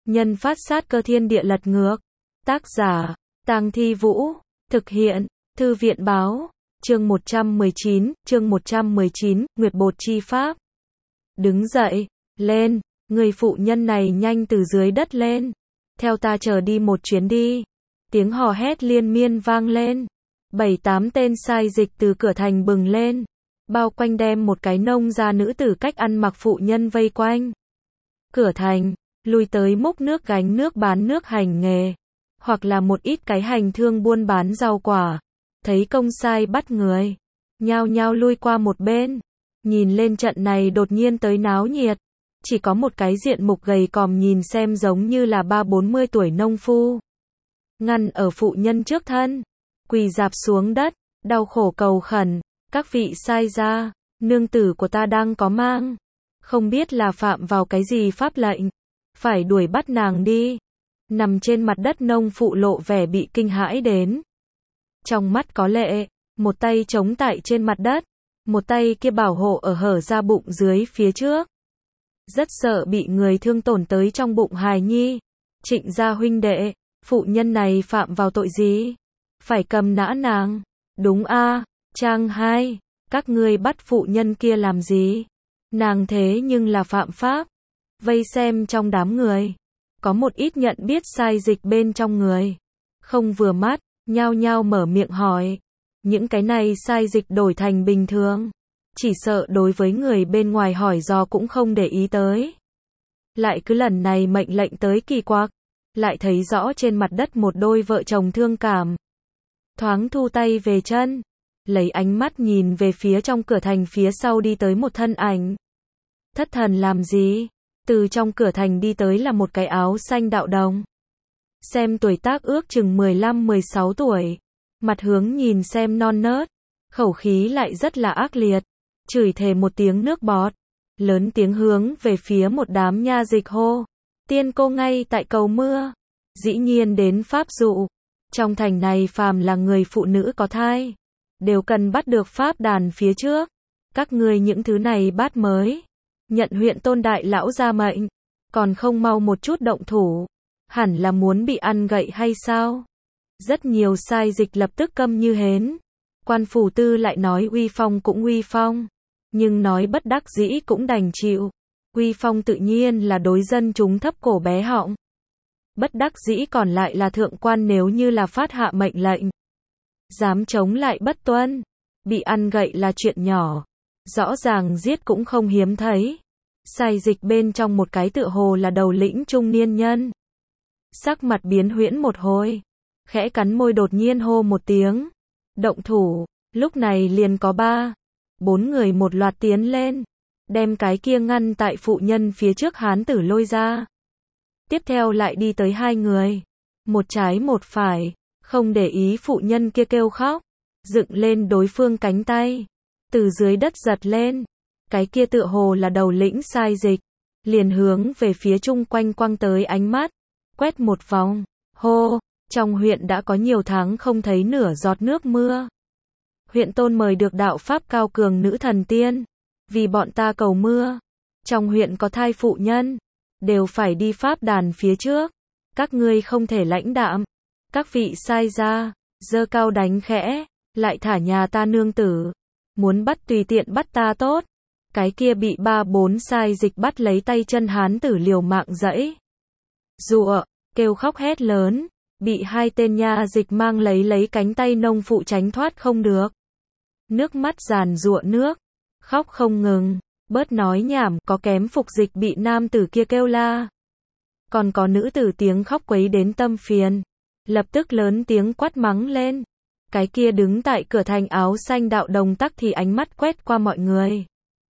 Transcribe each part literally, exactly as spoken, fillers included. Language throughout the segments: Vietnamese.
Nhân phát sát cơ thiên địa lật ngược. Tác giả, Tang Thi Vũ. Thực hiện, Thư viện báo. Chương một trăm mười chín, chương một trăm mười chín, Nguyệt Bột chi pháp. Đứng dậy, lên, người phụ nhân này nhanh từ dưới đất lên. Theo ta chờ đi một chuyến đi. Tiếng hò hét liên miên vang lên. Bảy tám tên sai dịch từ cửa thành bừng lên. Bao quanh đem một cái nông gia nữ tử cách ăn mặc phụ nhân vây quanh. Cửa thành, lui tới múc nước gánh nước bán nước hành nghề. Hoặc là một ít cái hành thương buôn bán rau quả. Thấy công sai bắt người. Nhao nhao lui qua một bên. Nhìn lên trận này đột nhiên tới náo nhiệt. Chỉ có một cái diện mục gầy còm nhìn xem giống như là ba bốn mươi tuổi nông phu. Ngăn ở phụ nhân trước thân. Quỳ dạp xuống đất, đau khổ cầu khẩn. Các vị sai ra, nương tử của ta đang có mang. Không biết là phạm vào cái gì pháp lệnh. Phải đuổi bắt nàng đi. Nằm trên mặt đất nông phụ lộ vẻ bị kinh hãi đến. Trong mắt có lệ, một tay chống tại trên mặt đất. Một tay kia bảo hộ ở hở ra bụng dưới phía trước. Rất sợ bị người thương tổn tới trong bụng hài nhi. Trịnh gia huynh đệ, phụ nhân này phạm vào tội gì? Phải cầm nã nàng. Đúng a, trang hai, các ngươi bắt phụ nhân kia làm gì? Nàng thế nhưng là phạm pháp. Vây xem trong đám người. Có một ít nhận biết sai dịch bên trong người. Không vừa mắt, nhao nhao mở miệng hỏi. Những cái này sai dịch đổi thành bình thường. Chỉ sợ đối với người bên ngoài hỏi do cũng không để ý tới. Lại cứ lần này mệnh lệnh tới kỳ quặc. Lại thấy rõ trên mặt đất một đôi vợ chồng thương cảm. Thoáng thu tay về chân. Lấy ánh mắt nhìn về phía trong cửa thành phía sau đi tới một thân ảnh. Thất thần làm gì? Từ trong cửa thành đi tới là một cái áo xanh đạo đồng. Xem tuổi tác ước chừng mười lăm mười sáu tuổi. Mặt hướng nhìn xem non nớt. Khẩu khí lại rất là ác liệt. Chửi thề một tiếng nước bọt. Lớn tiếng hướng về phía một đám nha dịch hô. Tiên cô ngay tại cầu mưa. Dĩ nhiên đến pháp dụ. Trong thành này phàm là người phụ nữ có thai. Đều cần bắt được pháp đàn phía trước. Các ngươi những thứ này bắt mới. Nhận huyện tôn đại lão ra mệnh. Còn không mau một chút động thủ. Hẳn là muốn bị ăn gậy hay sao? Rất nhiều sai dịch lập tức câm như hến. Quan phủ tư lại nói uy phong cũng uy phong. Nhưng nói bất đắc dĩ cũng đành chịu. Uy phong tự nhiên là đối dân chúng thấp cổ bé họng. Bất đắc dĩ còn lại là thượng quan nếu như là phát hạ mệnh lệnh. Dám chống lại bất tuân. Bị ăn gậy là chuyện nhỏ. Rõ ràng giết cũng không hiếm thấy. Sai dịch bên trong một cái tựa hồ là đầu lĩnh trung niên nhân. Sắc mặt biến huyễn một hồi. Khẽ cắn môi đột nhiên hô một tiếng. Động thủ. Lúc này liền có ba. Bốn người một loạt tiến lên. Đem cái kia ngăn tại phụ nhân phía trước hán tử lôi ra. Tiếp theo lại đi tới hai người. Một trái một phải. Không để ý phụ nhân kia kêu khóc. Dựng lên đối phương cánh tay. Từ dưới đất giật lên. Cái kia tựa hồ là đầu lĩnh sai dịch. Liền hướng về phía chung quanh quăng tới ánh mắt. Quét một vòng. Hô. Trong huyện đã có nhiều tháng không thấy nửa giọt nước mưa. Huyện tôn mời được đạo pháp cao cường nữ thần tiên. Vì bọn ta cầu mưa. Trong huyện có thai phụ nhân. Đều phải đi pháp đàn phía trước. Các ngươi không thể lãnh đạm. Các vị sai ra. Giơ cao đánh khẽ. Lại thả nhà ta nương tử. Muốn bắt tùy tiện bắt ta tốt. Cái kia bị ba bốn sai dịch bắt lấy tay chân hán tử liều mạng dẫy. Dụa. Kêu khóc hét lớn. Bị hai tên nha dịch mang lấy lấy cánh tay nông phụ tránh thoát không được. Nước mắt giàn giụa nước. Khóc không ngừng. Bớt nói nhảm, có kém phục dịch bị nam tử kia kêu la. Còn có nữ tử tiếng khóc quấy đến tâm phiền. Lập tức lớn tiếng quát mắng lên. Cái kia đứng tại cửa thành áo xanh đạo đồng tắc thì ánh mắt quét qua mọi người.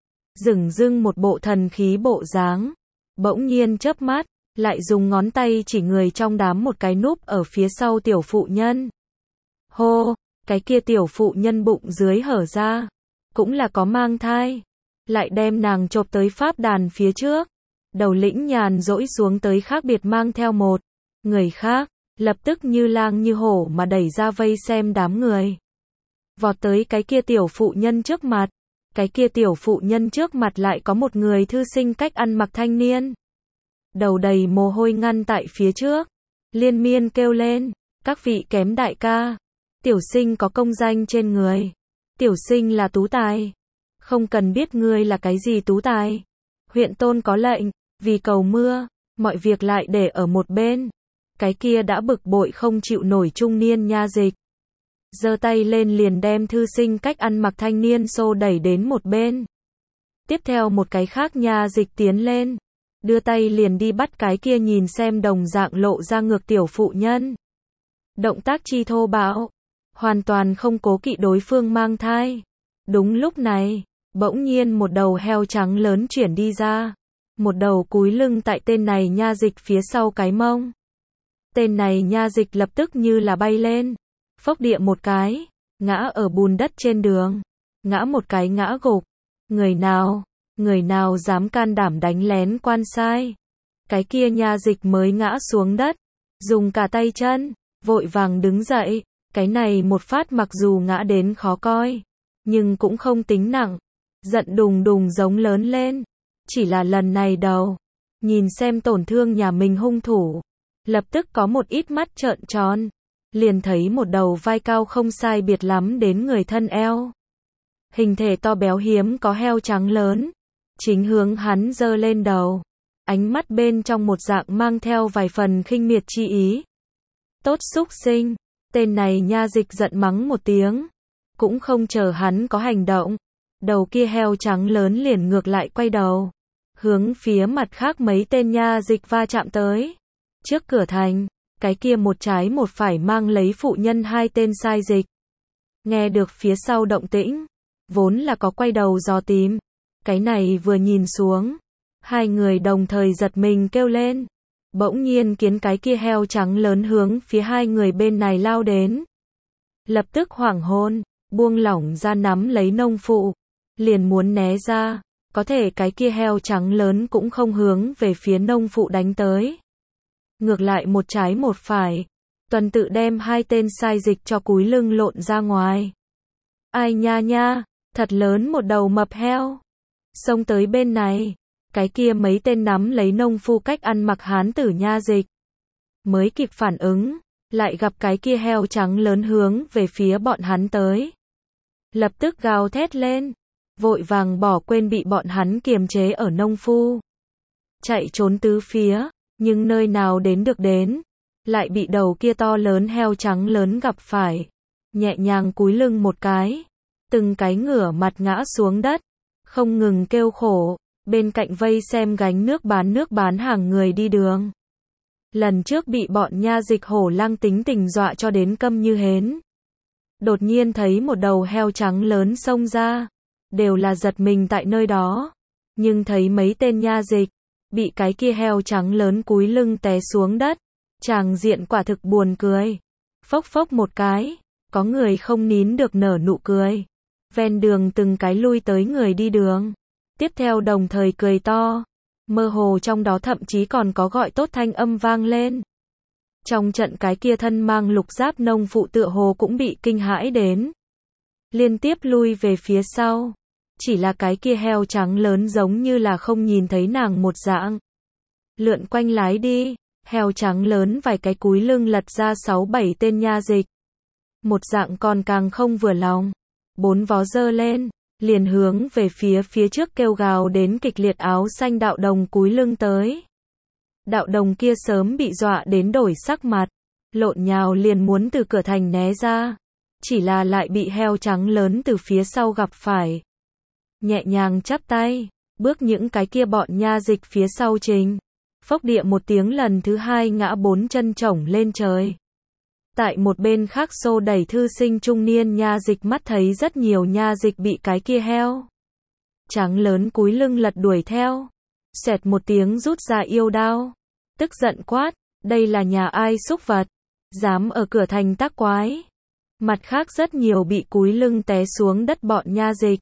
Dửng dưng một bộ thần khí bộ dáng. Bỗng nhiên chớp mắt. Lại dùng ngón tay chỉ người trong đám một cái núp ở phía sau tiểu phụ nhân. Hô, cái kia tiểu phụ nhân bụng dưới hở ra. Cũng là có mang thai. Lại đem nàng chộp tới pháp đàn phía trước. Đầu lĩnh nhàn rỗi xuống tới khác biệt mang theo một người khác. Lập tức như lang như hổ mà đẩy ra vây xem đám người. Vọt tới cái kia tiểu phụ nhân trước mặt. Cái kia tiểu phụ nhân trước mặt lại có một người thư sinh cách ăn mặc thanh niên. đầu đầy mồ hôi ngăn tại phía trước, liên miên kêu lên, các vị kém đại ca, tiểu sinh có công danh trên người, tiểu sinh là tú tài, không cần biết ngươi là cái gì tú tài, huyện tôn có lệnh, vì cầu mưa, mọi việc lại để ở một bên, cái kia đã bực bội không chịu nổi trung niên nha dịch, giơ tay lên liền đem thư sinh cách ăn mặc thanh niên xô đẩy đến một bên, tiếp theo một cái khác nha dịch tiến lên, đưa tay liền đi bắt cái kia nhìn xem đồng dạng lộ ra ngược tiểu phụ nhân. Động tác chi thô bạo, hoàn toàn không cố kỵ đối phương mang thai. Đúng lúc này, bỗng nhiên một đầu heo trắng lớn chuyển đi ra, một đầu cúi lưng tại tên này nha dịch phía sau cái mông. Tên này nha dịch lập tức như là bay lên, phốc địa một cái, ngã ở bùn đất trên đường, ngã một cái ngã gục. Người nào, người nào dám can đảm đánh lén quan sai? Cái kia nha dịch mới ngã xuống đất, dùng cả tay chân, vội vàng đứng dậy, cái này một phát mặc dù ngã đến khó coi, nhưng cũng không tính nặng, giận đùng đùng giống lớn lên, chỉ là lần này đầu, nhìn xem tổn thương nhà mình hung thủ, lập tức có một ít mắt trợn tròn, liền thấy một đầu vai cao không sai biệt lắm đến người thân eo. Hình thể to béo hiếm có heo trắng lớn, chính hướng hắn giơ lên đầu, ánh mắt bên trong một dạng mang theo vài phần khinh miệt chi ý. Tốt xúc sinh, tên này nha dịch giận mắng một tiếng, cũng không chờ hắn có hành động, đầu kia heo trắng lớn liền ngược lại quay đầu, hướng phía mặt khác mấy tên nha dịch va chạm tới. Trước cửa thành, cái kia một trái một phải mang lấy phụ nhân hai tên sai dịch. Nghe được phía sau động tĩnh, vốn là có quay đầu dò tìm, cái này vừa nhìn xuống, hai người đồng thời giật mình kêu lên. Bỗng nhiên kiến cái kia heo trắng lớn hướng phía hai người bên này lao đến. Lập tức hoảng hồn, buông lỏng ra nắm lấy nông phụ, liền muốn né ra, có thể cái kia heo trắng lớn cũng không hướng về phía nông phụ đánh tới. Ngược lại một trái một phải, tuần tự đem hai tên sai dịch cho cúi lưng lộn ra ngoài. Ai nha nha, thật lớn một đầu mập heo. Xông tới bên này, cái kia mấy tên nắm lấy nông phu cách ăn mặc hán tử nha dịch. Mới kịp phản ứng, lại gặp cái kia heo trắng lớn hướng về phía bọn hắn tới. Lập tức gào thét lên, vội vàng bỏ quên bị bọn hắn kiềm chế ở nông phu. Chạy trốn tứ phía, nhưng nơi nào đến được đến, lại bị đầu kia to lớn heo trắng lớn gặp phải. Nhẹ nhàng cúi lưng một cái, từng cái ngửa mặt ngã xuống đất, không ngừng kêu khổ. Bên cạnh vây xem gánh nước bán nước bán hàng người đi đường. Lần trước bị bọn nha dịch hổ lang tính tình dọa cho đến câm như hến. Đột nhiên thấy một đầu heo trắng lớn xông ra, đều là giật mình tại nơi đó. Nhưng thấy mấy tên nha dịch, bị cái kia heo trắng lớn cúi lưng té xuống đất. Tràng diện quả thực buồn cười. Phốc phốc một cái, có người không nín được nở nụ cười. Ven đường từng cái lui tới người đi đường. Tiếp theo đồng thời cười to, mơ hồ trong đó thậm chí còn có gọi tốt thanh âm vang lên. Trong trận cái kia thân mang lục giáp nông phụ tựa hồ cũng bị kinh hãi đến. Liên tiếp lui về phía sau, chỉ là cái kia heo trắng lớn giống như là không nhìn thấy nàng một dạng. Lượn quanh lái đi, heo trắng lớn vài cái cúi lưng lật ra sáu bảy tên nha dịch. Một dạng còn càng không vừa lòng, bốn vó giơ lên. Liền hướng về phía phía trước kêu gào đến kịch liệt áo xanh đạo đồng cúi lưng tới. Đạo đồng kia sớm bị dọa đến đổi sắc mặt, lộn nhào liền muốn từ cửa thành né ra, chỉ là lại bị heo trắng lớn từ phía sau gặp phải. Nhẹ nhàng chắp tay, bước những cái kia bọn nha dịch phía sau trình, phốc địa một tiếng lần thứ hai ngã bốn chân chổng lên trời. Tại một bên khác xô đẩy thư sinh trung niên nha dịch mắt thấy rất nhiều nha dịch bị cái kia heo trắng lớn cúi lưng lật đuổi theo. Xẹt một tiếng rút ra yêu đao. Tức giận quát, đây là nhà ai xúc vật, dám ở cửa thành tác quái. Mặt khác rất nhiều bị cúi lưng té xuống đất bọn nha dịch.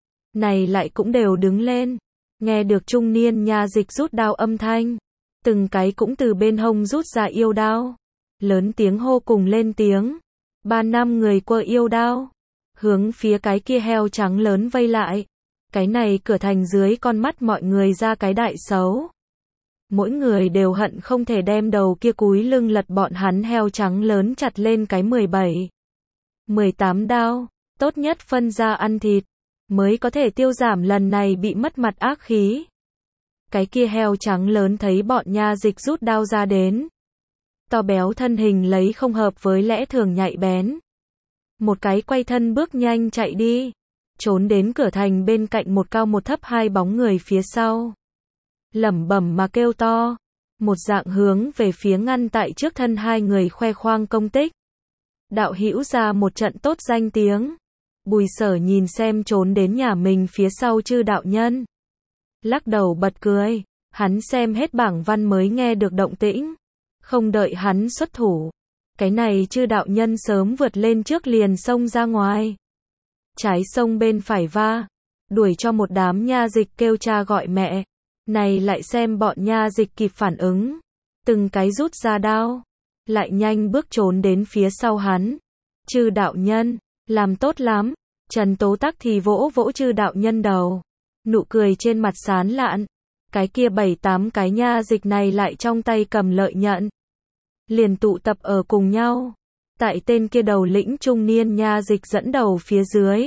Này lại cũng đều đứng lên. Nghe được trung niên nha dịch rút đao âm thanh. Từng cái cũng từ bên hông rút ra yêu đao. Lớn tiếng hô cùng lên tiếng. Ba năm người quơ yêu đao. Hướng phía cái kia heo trắng lớn vây lại. Cái này cửa thành dưới con mắt mọi người ra cái đại xấu. Mỗi người đều hận không thể đem đầu kia cúi lưng lật bọn hắn heo trắng lớn chặt lên cái mười bảy, mười tám đao, tốt nhất phân ra ăn thịt, mới có thể tiêu giảm lần này bị mất mặt ác khí. Cái kia heo trắng lớn thấy bọn nha dịch rút đao ra đến. To béo thân hình lấy không hợp với lẽ thường nhạy bén. Một cái quay thân bước nhanh chạy đi. Trốn đến cửa thành bên cạnh một cao một thấp hai bóng người phía sau. Lẩm bẩm mà kêu to. Một dạng hướng về phía ngăn tại trước thân hai người khoe khoang công tích. Đạo hữu ra một trận tốt danh tiếng. Bùi Sở nhìn xem trốn đến nhà mình phía sau chư đạo nhân. Lắc đầu bật cười. Hắn xem hết bảng văn mới nghe được động tĩnh. Không đợi hắn xuất thủ. Cái này chư đạo nhân sớm vượt lên trước liền xông ra ngoài. Trái sông bên phải va. Đuổi cho một đám nha dịch kêu cha gọi mẹ. Này lại xem bọn nha dịch kịp phản ứng. Từng cái rút ra đao. Lại nhanh bước trốn đến phía sau hắn. Chư đạo nhân. Làm tốt lắm. Trần Tố Tắc thì vỗ vỗ chư đạo nhân đầu. Nụ cười trên mặt sán lạn. Cái kia bảy tám cái nha dịch này lại trong tay cầm lợi nhận. Liền tụ tập ở cùng nhau. Tại tên kia đầu lĩnh trung niên nha dịch dẫn đầu phía dưới.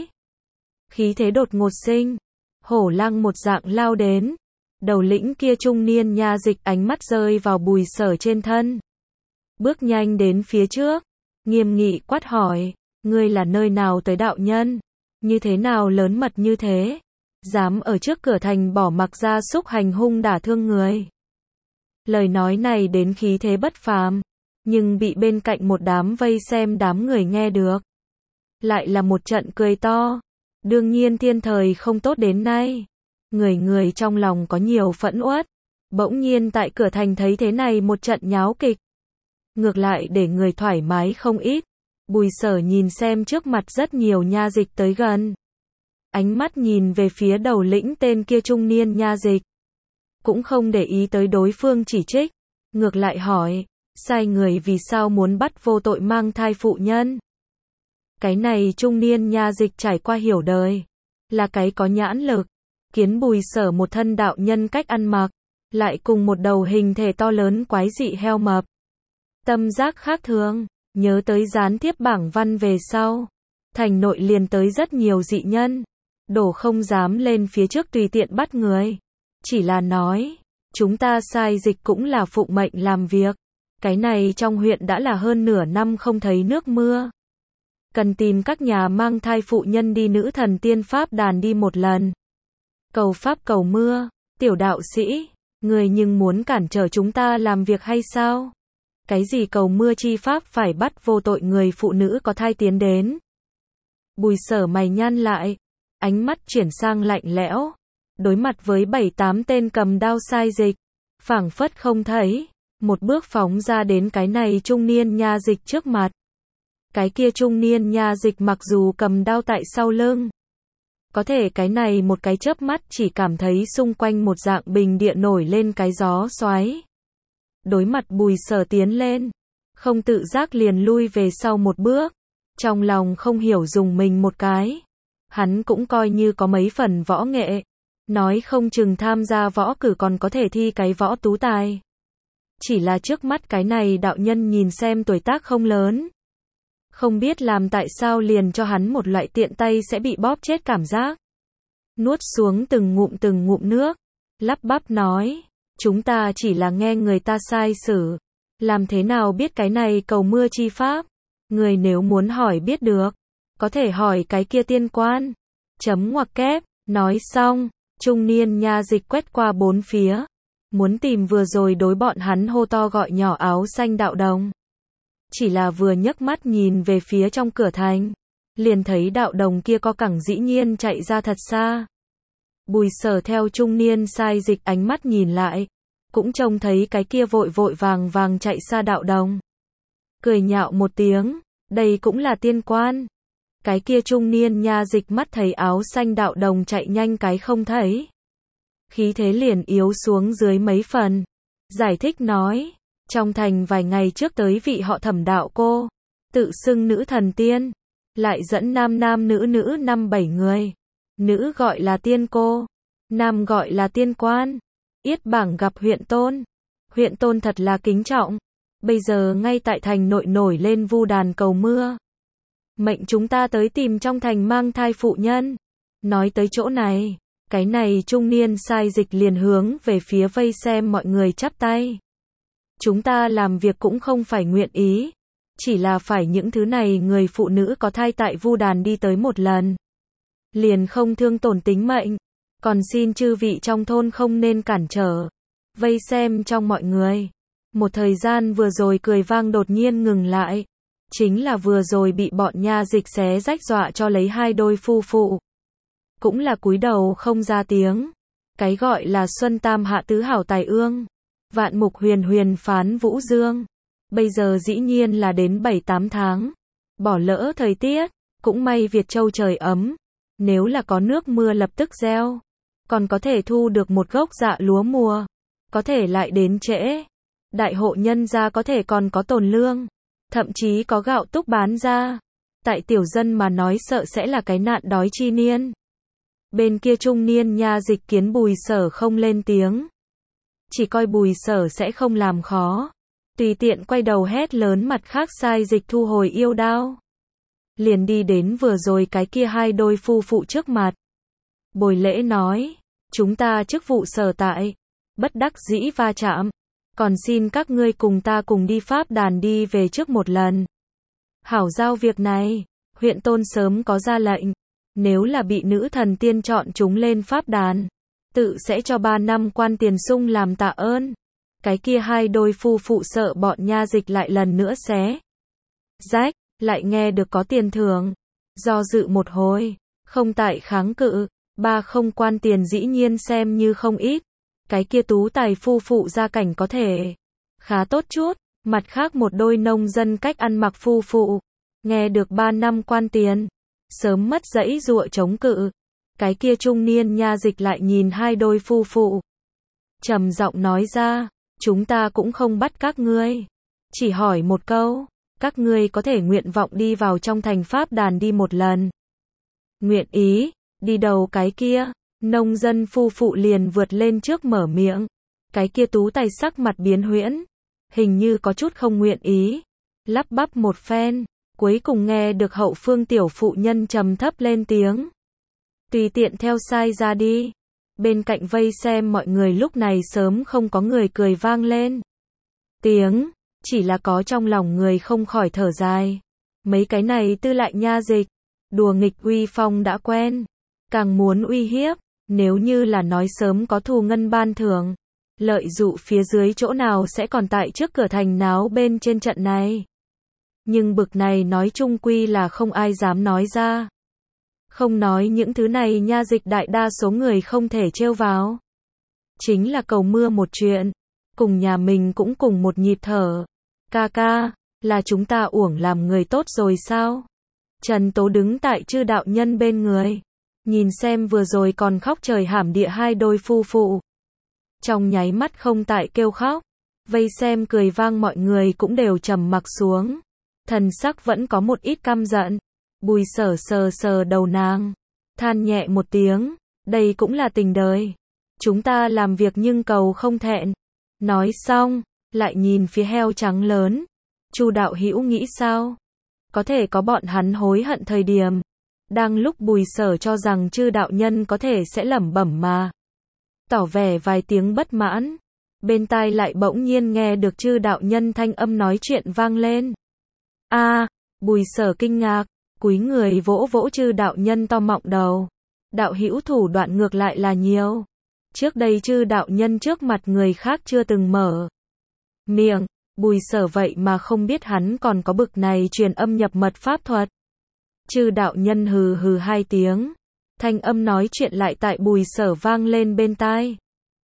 Khí thế đột ngột sinh. Hổ lăng một dạng lao đến. Đầu lĩnh kia trung niên nha dịch ánh mắt rơi vào Bùi Sở trên thân. Bước nhanh đến phía trước. Nghiêm nghị quát hỏi. Ngươi là nơi nào tới đạo nhân? Như thế nào lớn mật như thế? Dám ở trước cửa thành bỏ mặc gia súc hành hung đả thương người. Lời nói này đến khí thế bất phàm. Nhưng bị bên cạnh một đám vây xem đám người nghe được. Lại là một trận cười to. Đương nhiên thiên thời không tốt đến nay. Người người trong lòng có nhiều phẫn uất. Bỗng nhiên tại cửa thành thấy thế này một trận nháo kịch. Ngược lại để người thoải mái không ít. Bùi Sở nhìn xem trước mặt rất nhiều nha dịch tới gần. Ánh mắt nhìn về phía đầu lĩnh tên kia trung niên nha dịch. Cũng không để ý tới đối phương chỉ trích. Ngược lại hỏi. Sai người vì sao muốn bắt vô tội mang thai phụ nhân? Cái này trung niên nha dịch trải qua hiểu đời. Là cái có nhãn lực. Kiến Bùi Sở một thân đạo nhân cách ăn mặc. Lại cùng một đầu hình thể to lớn quái dị heo mập. Tâm giác khác thường. Nhớ tới gián tiếp bảng văn về sau. Thành nội liền tới rất nhiều dị nhân. Đổ không dám lên phía trước tùy tiện bắt người. Chỉ là nói. Chúng ta sai dịch cũng là phụng mệnh làm việc. Cái này trong huyện đã là hơn nửa năm không thấy nước mưa. Cần tìm các nhà mang thai phụ nhân đi nữ thần tiên pháp đàn đi một lần. Cầu pháp cầu mưa. Tiểu đạo sĩ. Người nhưng muốn cản trở chúng ta làm việc hay sao? Cái gì cầu mưa chi pháp phải bắt vô tội người phụ nữ có thai tiến đến? Bùi Sở mày nhăn lại. Ánh mắt chuyển sang lạnh lẽo. Đối mặt với bảy tám tên cầm đao sai dịch. Phảng phất không thấy. Một bước phóng ra đến cái này trung niên nha dịch trước mặt. Cái kia trung niên nha dịch mặc dù cầm đao tại sau lưng. Có thể cái này một cái chớp mắt chỉ cảm thấy xung quanh một dạng bình địa nổi lên cái gió xoáy. Đối mặt Bùi Sở tiến lên. Không tự giác liền lui về sau một bước. Trong lòng không hiểu dùng mình một cái. Hắn cũng coi như có mấy phần võ nghệ. Nói không chừng tham gia võ cử còn có thể thi cái võ tú tài. Chỉ là trước mắt cái này đạo nhân nhìn xem tuổi tác không lớn. Không biết làm tại sao liền cho hắn một loại tiện tay sẽ bị bóp chết cảm giác. Nuốt xuống từng ngụm từng ngụm nước. Lắp bắp nói. Chúng ta chỉ là nghe người ta sai sử. Làm thế nào biết cái này cầu mưa chi pháp? Người nếu muốn hỏi biết được. Có thể hỏi cái kia tiên quan. Chấm ngoặc kép. Nói xong. Trung niên nha dịch quét qua bốn phía. Muốn tìm vừa rồi đối bọn hắn hô to gọi nhỏ áo xanh đạo đồng. Chỉ là vừa nhấc mắt nhìn về phía trong cửa thành. Liền thấy đạo đồng kia co cẳng dĩ nhiên chạy ra thật xa. Bùi Sở theo trung niên sai dịch ánh mắt nhìn lại. Cũng trông thấy cái kia vội vội vàng vàng chạy xa đạo đồng. Cười nhạo một tiếng. Đây cũng là tiên quan. Cái kia trung niên nha dịch mắt thấy áo xanh đạo đồng chạy nhanh cái không thấy. Khí thế liền yếu xuống dưới mấy phần. Giải thích nói. Trong thành vài ngày trước tới vị họ Thẩm đạo cô. Tự xưng nữ thần tiên. Lại dẫn nam nam nữ nữ năm bảy người. Nữ gọi là tiên cô. Nam gọi là tiên quan. Yết Bảng gặp huyện tôn. Huyện tôn thật là kính trọng. Bây giờ ngay tại thành nội nổi lên vu đàn cầu mưa. Mệnh chúng ta tới tìm trong thành mang thai phụ nhân. Nói tới chỗ này, cái này trung niên sai dịch liền hướng về phía vây xem mọi người chắp tay. Chúng ta làm việc cũng không phải nguyện ý. Chỉ là phải những thứ này người phụ nữ có thai tại vu đàn đi tới một lần. Liền không thương tổn tính mệnh. Còn xin chư vị trong thôn không nên cản trở. Vây xem trong mọi người. Một thời gian vừa rồi cười vang đột nhiên ngừng lại. Chính là vừa rồi bị bọn nha dịch xé rách dọa cho lấy hai đôi phu phụ. Cũng là cúi đầu không ra tiếng. Cái gọi là Xuân Tam Hạ Tứ Hảo Tài Ương. Vạn Mục Huyền Huyền Phán Vũ Dương. Bây giờ dĩ nhiên là đến bảy tám tháng. Bỏ lỡ thời tiết. Cũng may Việt Châu trời ấm. Nếu là có nước mưa lập tức gieo. Còn có thể thu được một gốc dạ lúa mùa. Có thể lại đến trễ. Đại hộ nhân gia có thể còn có tồn lương. Thậm chí có gạo túc bán ra. Tại tiểu dân mà nói sợ sẽ là cái nạn đói chi niên. Bên kia trung niên nha dịch kiến Bùi Sở không lên tiếng. Chỉ coi Bùi Sở sẽ không làm khó. Tùy tiện quay đầu hét lớn mặt khác sai dịch thu hồi yêu đao. Liền đi đến vừa rồi cái kia hai đôi phu phụ trước mặt. Bồi lễ nói. Chúng ta chức vụ sở tại. Bất đắc dĩ va chạm. Còn xin các ngươi cùng ta cùng đi pháp đàn đi về trước một lần. Hảo giao việc này. Huyện tôn sớm có ra lệnh. Nếu là bị nữ thần tiên chọn chúng lên pháp đàn. Tự sẽ cho ba năm quan tiền sung làm tạ ơn. Cái kia hai đôi phu phụ sợ bọn nha dịch lại lần nữa xé rách. Lại nghe được có tiền thưởng. Do dự một hồi. Không tại kháng cự. Ba không quan tiền dĩ nhiên xem như không ít. Cái kia tú tài phu phụ gia cảnh có thể khá tốt chút. Mặt khác một đôi nông dân cách ăn mặc phu phụ. Nghe được ba năm quan tiền. Sớm mất dãy dụa chống cự. Cái kia trung niên nha dịch lại nhìn hai đôi phu phụ. Trầm giọng nói ra. Chúng ta cũng không bắt các ngươi. Chỉ hỏi một câu. Các ngươi có thể nguyện vọng đi vào trong thành pháp đàn đi một lần. Nguyện ý. Đi đầu cái kia. Nông dân phu phụ liền vượt lên trước mở miệng. Cái kia tú tài sắc mặt biến huyễn. Hình như có chút không nguyện ý. Lắp bắp một phen. Cuối cùng nghe được hậu phương tiểu phụ nhân trầm thấp lên tiếng. Tùy tiện theo sai ra đi. Bên cạnh vây xem mọi người lúc này sớm không có người cười vang lên. Tiếng. Chỉ là có trong lòng người không khỏi thở dài. Mấy cái này tư lại nha dịch. Đùa nghịch uy phong đã quen. Càng muốn uy hiếp. Nếu như là nói sớm có thù ngân ban thưởng. Lợi dụ phía dưới chỗ nào sẽ còn tại trước cửa thành náo bên trên trận này. Nhưng bực này nói chung quy là không ai dám nói ra. Không nói những thứ này nha dịch đại đa số người không thể trêu vào. Chính là cầu mưa một chuyện. Cùng nhà mình cũng cùng một nhịp thở. Ca ca, là chúng ta uổng làm người tốt rồi sao? Trần Tố đứng tại chư đạo nhân bên người. Nhìn xem vừa rồi còn khóc trời hảm địa hai đôi phu phụ. Trong nháy mắt không tại kêu khóc. Vây xem cười vang mọi người cũng đều trầm mặc xuống. Thần sắc vẫn có một ít căm giận. Bùi Sở sờ sờ đầu nàng. Than nhẹ một tiếng. Đây cũng là tình đời. Chúng ta làm việc nhưng cầu không thẹn. Nói xong. Lại nhìn phía heo trắng lớn. Chu đạo hữu nghĩ sao? Có thể có bọn hắn hối hận thời điểm. Đang lúc Bùi Sở cho rằng chư đạo nhân có thể sẽ lẩm bẩm mà. Tỏ vẻ vài tiếng bất mãn. Bên tai lại bỗng nhiên nghe được chư đạo nhân thanh âm nói chuyện vang lên. A, à, Bùi Sở kinh ngạc. Cúi người vỗ vỗ chư đạo nhân to mọng đầu. Đạo hữu thủ đoạn ngược lại là nhiều. Trước đây chư đạo nhân trước mặt người khác chưa từng mở miệng. Bùi Sở vậy mà không biết hắn còn có bực này truyền âm nhập mật pháp thuật. Chư đạo nhân hừ hừ hai tiếng. Thanh âm nói chuyện lại tại Bùi Sở vang lên bên tai.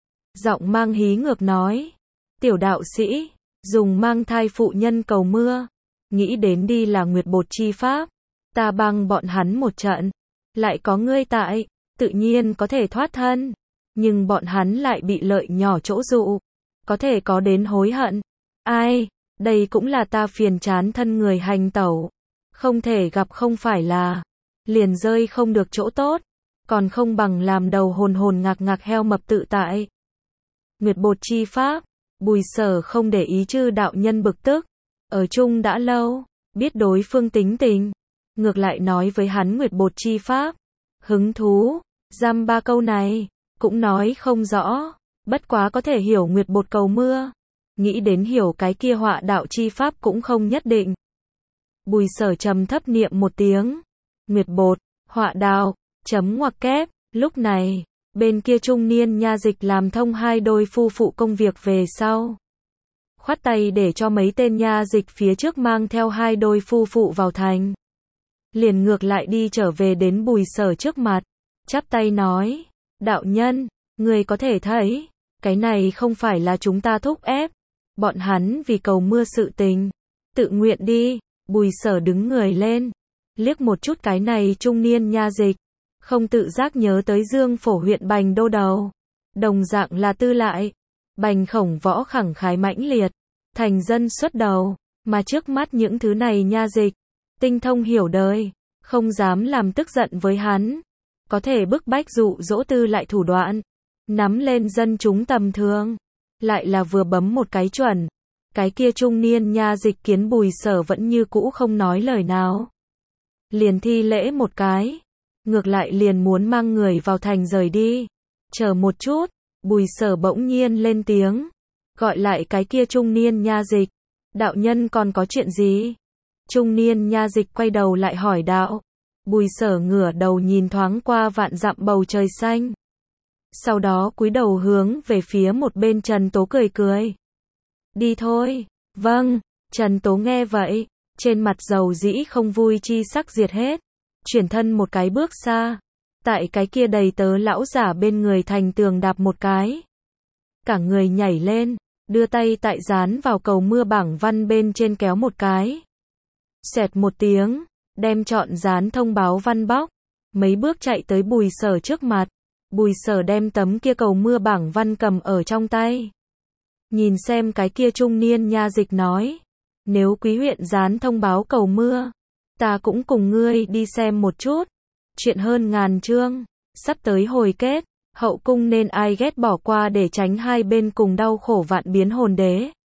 Giọng mang hí ngược nói. Tiểu đạo sĩ, dùng mang thai phụ nhân cầu mưa. Nghĩ đến đi là nguyệt bột chi pháp. Ta băng bọn hắn một trận. Lại có ngươi tại, tự nhiên có thể thoát thân. Nhưng bọn hắn lại bị lợi nhỏ chỗ dụ. Có thể có đến hối hận. Ai, đây cũng là ta phiền chán thân người hành tẩu. Không thể gặp không phải là. Liền rơi không được chỗ tốt. Còn không bằng làm đầu hồn hồn ngạc ngạc heo mập tự tại. Nguyệt bột chi pháp. Bùi Sở không để ý chư đạo nhân bực tức. Ở chung đã lâu, biết đối phương tính tình. Ngược lại nói với hắn nguyệt bột chi pháp. Hứng thú, dăm ba câu này, cũng nói không rõ. Bất quá có thể hiểu nguyệt bột cầu mưa. Nghĩ đến hiểu cái kia họa đạo chi pháp cũng không nhất định. Bùi Sở trầm thấp niệm một tiếng. Nguyệt bột, họa đạo, chấm ngoặc kép. Lúc này, bên kia trung niên nha dịch làm thông hai đôi phu phụ công việc về sau. Khoát tay để cho mấy tên nha dịch phía trước mang theo hai đôi phu phụ vào thành. Liền ngược lại đi trở về đến Bùi Sở trước mặt. Chắp tay nói, đạo nhân, người có thể thấy, cái này không phải là chúng ta thúc ép. Bọn hắn vì cầu mưa sự tình. Tự nguyện đi. Bùi Sở đứng người lên. Liếc một chút cái này trung niên nha dịch. Không tự giác nhớ tới Dương Phổ huyện Bành Đô đầu. Đồng dạng là tư lại. Bành Khổng Võ khẳng khái mãnh liệt. Thành dân xuất đầu. Mà trước mắt những thứ này nha dịch. Tinh thông hiểu đời. Không dám làm tức giận với hắn. Có thể bức bách dụ dỗ tư lại thủ đoạn. Nắm lên dân chúng tầm thường. Lại là vừa bấm một cái chuẩn. Cái kia trung niên nha dịch kiến Bùi Sở vẫn như cũ không nói lời nào. Liền thi lễ một cái. Ngược lại liền muốn mang người vào thành rời đi. Chờ một chút. Bùi Sở bỗng nhiên lên tiếng. Gọi lại cái kia trung niên nha dịch. Đạo nhân còn có chuyện gì? Trung niên nha dịch quay đầu lại hỏi đạo. Bùi Sở ngửa đầu nhìn thoáng qua vạn dặm bầu trời xanh. Sau đó cúi đầu hướng về phía một bên Trần Tố cười cười. Đi thôi. Vâng. Trần Tố nghe vậy. Trên mặt dầu dĩ không vui chi sắc diệt hết. Chuyển thân một cái bước xa. Tại cái kia đầy tớ lão giả bên người thành tường đạp một cái. Cả người nhảy lên. Đưa tay tại dán vào cầu mưa bảng văn bên trên kéo một cái. Xẹt một tiếng. Đem trọn dán thông báo văn bóc. Mấy bước chạy tới Bùi Sở trước mặt. Bùi Sở đem tấm kia cầu mưa bảng văn cầm ở trong tay. Nhìn xem cái kia trung niên nha dịch nói. Nếu quý huyện dán thông báo cầu mưa. Ta cũng cùng ngươi đi xem một chút. Chuyện hơn ngàn chương. Sắp tới hồi kết. Hậu cung nên ai ghét bỏ qua để tránh hai bên cùng đau khổ vạn biến hồn đế.